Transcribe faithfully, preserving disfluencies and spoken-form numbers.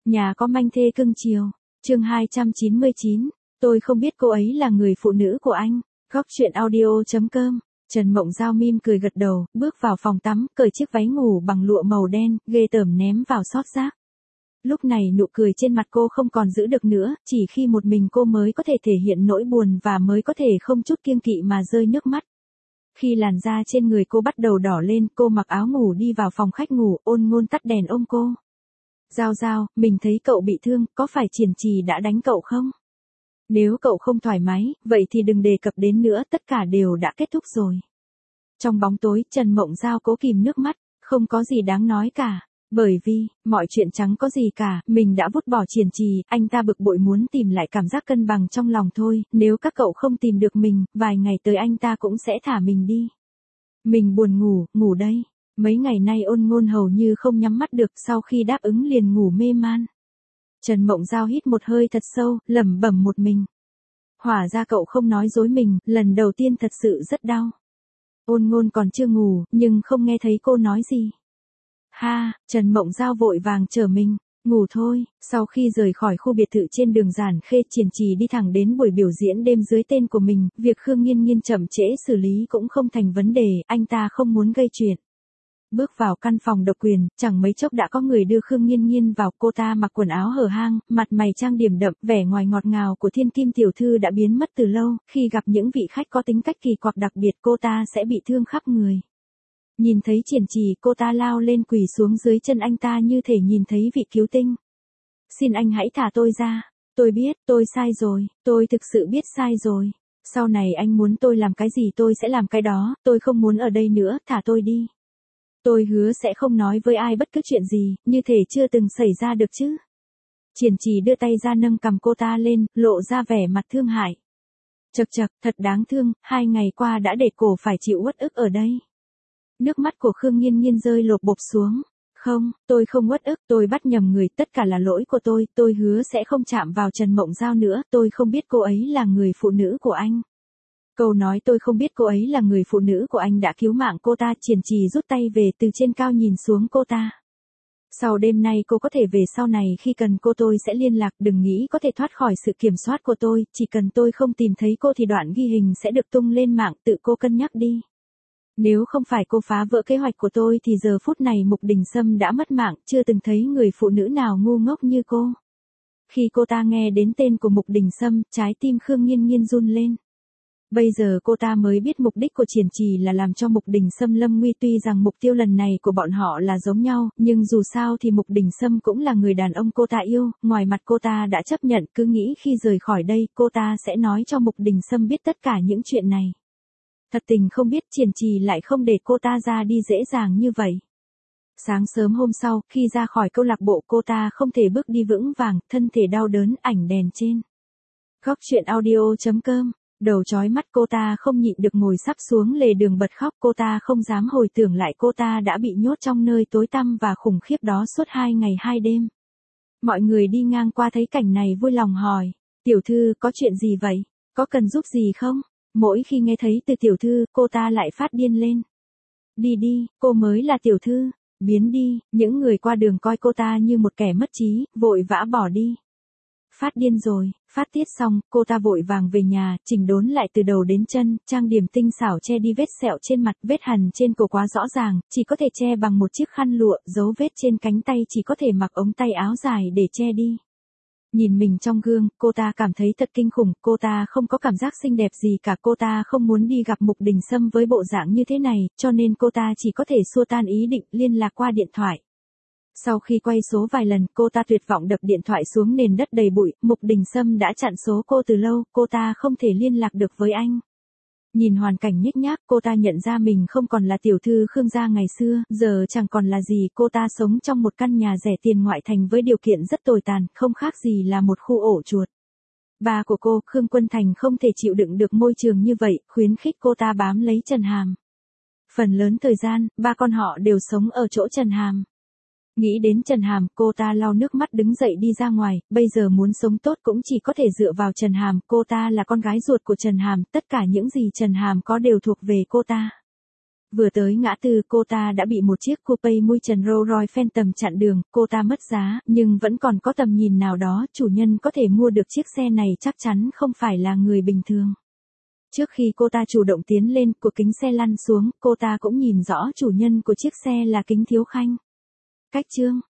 Nhà có manh thê cưng chiều. Chương hai trăm chín mươi chín. Tôi không biết cô ấy là người phụ nữ của anh. Góc truyện audio chấm com. Trần Mộng Giao mỉm cười gật đầu, bước vào phòng tắm, cởi chiếc váy ngủ bằng lụa màu đen, ghê tởm ném vào xót rác. Lúc này nụ cười trên mặt cô không còn giữ được nữa, chỉ khi một mình cô mới có thể thể hiện nỗi buồn và mới có thể không chút kiêng kỵ mà rơi nước mắt. Khi làn da trên người cô bắt đầu đỏ lên, cô mặc áo ngủ đi vào phòng khách ngủ, Ôn Ngôn tắt đèn ôm cô. Giao Giao, mình thấy cậu bị thương, có phải Triển Trì đã đánh cậu không? Nếu cậu không thoải mái, vậy thì đừng đề cập đến nữa, tất cả đều đã kết thúc rồi. Trong bóng tối, Trần Mộng Giao cố kìm nước mắt, không có gì đáng nói cả. Bởi vì, mọi chuyện chẳng có gì cả, mình đã vứt bỏ Triển Trì, anh ta bực bội muốn tìm lại cảm giác cân bằng trong lòng thôi, nếu các cậu không tìm được mình, vài ngày tới anh ta cũng sẽ thả mình đi. Mình buồn ngủ, ngủ đây. Mấy ngày nay Ôn Ngôn hầu như không nhắm mắt được, sau khi đáp ứng liền ngủ mê man. Trần Mộng Giao hít một hơi thật sâu, lẩm bẩm một mình. Hóa ra cậu không nói dối mình, lần đầu tiên thật sự rất đau. Ôn Ngôn còn chưa ngủ, nhưng không nghe thấy cô nói gì. Ha, Trần Mộng Giao vội vàng trở mình, ngủ thôi. Sau khi rời khỏi khu biệt thự trên đường Giản Khê, Triển Trì đi thẳng đến buổi biểu diễn đêm dưới tên của mình, việc Khương Nghiên Nghiên chậm trễ xử lý cũng không thành vấn đề, anh ta không muốn gây chuyện. Bước vào căn phòng độc quyền, chẳng mấy chốc đã có người đưa Khương Nghiên Nghiên vào, cô ta mặc quần áo hở hang, mặt mày trang điểm đậm, vẻ ngoài ngọt ngào của thiên kim tiểu thư đã biến mất từ lâu, khi gặp những vị khách có tính cách kỳ quặc đặc biệt cô ta sẽ bị thương khắp người. Nhìn thấy Triển Trì, cô ta lao lên quỳ xuống dưới chân anh ta như thể nhìn thấy vị cứu tinh. Xin anh hãy thả tôi ra, tôi biết, tôi sai rồi, tôi thực sự biết sai rồi. Sau này anh muốn tôi làm cái gì tôi sẽ làm cái đó, tôi không muốn ở đây nữa, thả tôi đi. Tôi hứa sẽ không nói với ai bất cứ chuyện gì, như thể chưa từng xảy ra được chứ. Triển Trì đưa tay ra nâng cằm cô ta lên, lộ ra vẻ mặt thương hại. Chậc chậc, thật đáng thương, hai ngày qua đã để cổ phải chịu uất ức ở đây. Nước mắt của Khương Nghiên Nghiên rơi lộp bộp xuống. Không, tôi không uất ức, tôi bắt nhầm người, tất cả là lỗi của tôi, tôi hứa sẽ không chạm vào Trần Mộng Giao nữa, tôi không biết cô ấy là người phụ nữ của anh. Câu nói tôi không biết cô ấy là người phụ nữ của anh đã cứu mạng cô ta. Triển Trì rút tay về từ trên cao nhìn xuống cô ta. Sau đêm nay cô có thể về, sau này khi cần cô tôi sẽ liên lạc, đừng nghĩ có thể thoát khỏi sự kiểm soát của tôi, chỉ cần tôi không tìm thấy cô thì đoạn ghi hình sẽ được tung lên mạng, tự cô cân nhắc đi. Nếu không phải cô phá vỡ kế hoạch của tôi thì giờ phút này Mục Đình Sâm đã mất mạng, chưa từng thấy người phụ nữ nào ngu ngốc như cô. Khi cô ta nghe đến tên của Mục Đình Sâm, trái tim Khương Nghiên Nghiên run lên. Bây giờ cô ta mới biết mục đích của Triển Trì là làm cho Mục Đình Sâm lâm nguy, tuy rằng mục tiêu lần này của bọn họ là giống nhau, nhưng dù sao thì Mục Đình Sâm cũng là người đàn ông cô ta yêu, ngoài mặt cô ta đã chấp nhận, cứ nghĩ khi rời khỏi đây cô ta sẽ nói cho Mục Đình Sâm biết tất cả những chuyện này. Thật tình không biết Triển Trì lại không để cô ta ra đi dễ dàng như vậy. Sáng sớm hôm sau, khi ra khỏi câu lạc bộ cô ta không thể bước đi vững vàng, thân thể đau đớn, ảnh đèn trên. Góc truyện audio chấm com. Đầu chói mắt cô ta không nhịn được ngồi sắp xuống lề đường bật khóc, cô ta không dám hồi tưởng lại cô ta đã bị nhốt trong nơi tối tăm và khủng khiếp đó suốt hai ngày hai đêm. Mọi người đi ngang qua thấy cảnh này vui lòng hỏi, tiểu thư có chuyện gì vậy, có cần giúp gì không? Mỗi khi nghe thấy từ tiểu thư, cô ta lại phát điên lên. Đi đi, cô mới là tiểu thư, biến đi, những người qua đường coi cô ta như một kẻ mất trí, vội vã bỏ đi. Phát điên rồi, phát tiết xong, cô ta vội vàng về nhà, chỉnh đốn lại từ đầu đến chân, trang điểm tinh xảo che đi vết sẹo trên mặt, vết hằn trên cổ quá rõ ràng, chỉ có thể che bằng một chiếc khăn lụa, dấu vết trên cánh tay chỉ có thể mặc ống tay áo dài để che đi. Nhìn mình trong gương, cô ta cảm thấy thật kinh khủng, cô ta không có cảm giác xinh đẹp gì cả, cô ta không muốn đi gặp Mục Đình Sâm với bộ dạng như thế này, cho nên cô ta chỉ có thể xua tan ý định liên lạc qua điện thoại. Sau khi quay số vài lần, cô ta tuyệt vọng đập điện thoại xuống nền đất đầy bụi, Mục Đình Sâm đã chặn số cô từ lâu, cô ta không thể liên lạc được với anh. Nhìn hoàn cảnh nhếch nhác, cô ta nhận ra mình không còn là tiểu thư Khương gia ngày xưa, giờ chẳng còn là gì, cô ta sống trong một căn nhà rẻ tiền ngoại thành với điều kiện rất tồi tàn, không khác gì là một khu ổ chuột. Ba của cô, Khương Quân Thành không thể chịu đựng được môi trường như vậy, khuyến khích cô ta bám lấy Trần Hàm. Phần lớn thời gian, ba con họ đều sống ở chỗ Trần Hàm. Nghĩ đến Trần Hàm, cô ta lau nước mắt đứng dậy đi ra ngoài, bây giờ muốn sống tốt cũng chỉ có thể dựa vào Trần Hàm, cô ta là con gái ruột của Trần Hàm, tất cả những gì Trần Hàm có đều thuộc về cô ta. Vừa tới ngã tư cô ta đã bị một chiếc coupe mui trần Rolls Royce Phantom chặn đường, cô ta mất giá, nhưng vẫn còn có tầm nhìn nào đó, chủ nhân có thể mua được chiếc xe này chắc chắn không phải là người bình thường. Trước khi cô ta chủ động tiến lên, của kính xe lăn xuống, cô ta cũng nhìn rõ chủ nhân của chiếc xe là Kính Thiếu Khanh. Cách chương